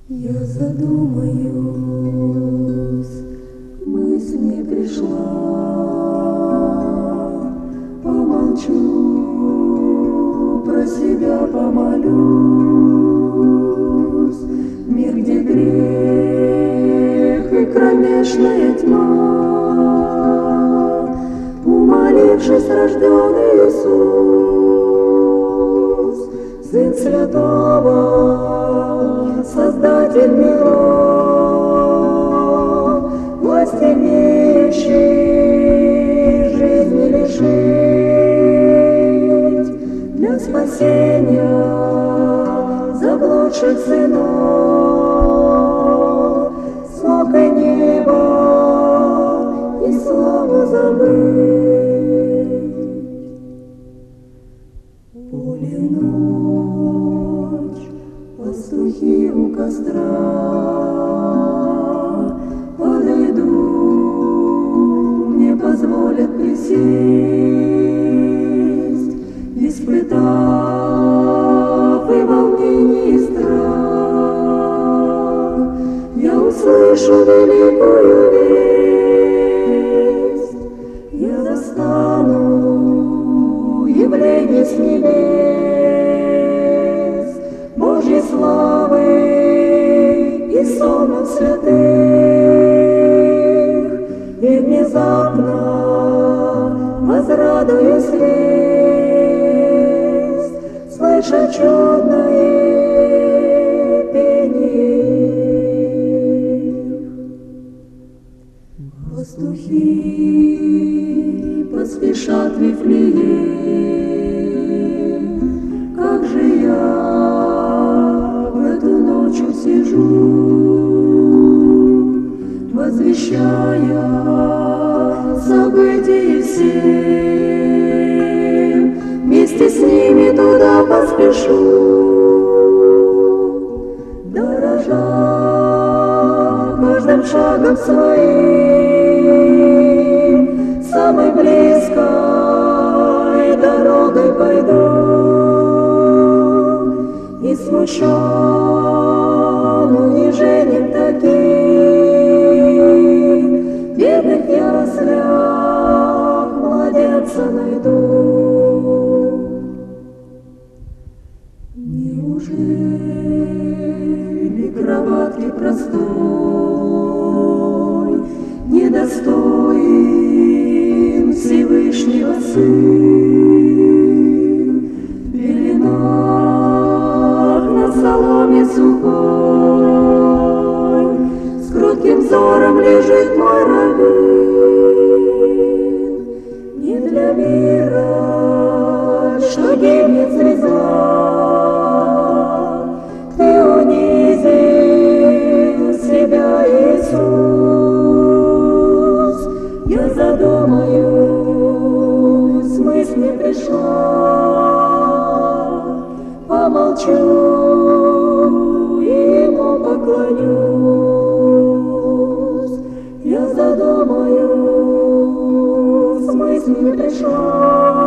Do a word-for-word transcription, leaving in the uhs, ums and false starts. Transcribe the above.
Я задумаюсь, мысль не пришла, помолчу, про себя помолюсь. Мир, где грех и кромешная тьма, умолившись, рожденный Иисус, Сын Святого, Создатель миров, власть имеющий жизни лишить для спасения заблудших сынов, смог и небо, и славу забыть. Поле ночь, пастухи у костра подойду, мне позволят присесть, испытав и волнение, и страх, я услышу великую весть, я застану явление с небес, Божьей славы и сонмов святых, и внезапно возрадуюсь весть, слыша чудное пение их. Пастухи поспешат в Вифлеем, как же я в эту ночь сижу, возвещая события все, вместе с ними туда поспешу, дорожа каждым шагом своим, самой близкой дорогой пойду, и смущен унижением таким, бедных яслях младенца найду. Неужели кроватки простой недостоин Всевышнего Сын? В пеленах на соломе сухой с кротким взором лежит мой раввин. Не для мира, что гибнет звезда, ты унизил себя, Иисус. Я задумаюсь, мысль не пришла, помолчу и ему поклонюсь. Я задумаюсь, мысль не пришла.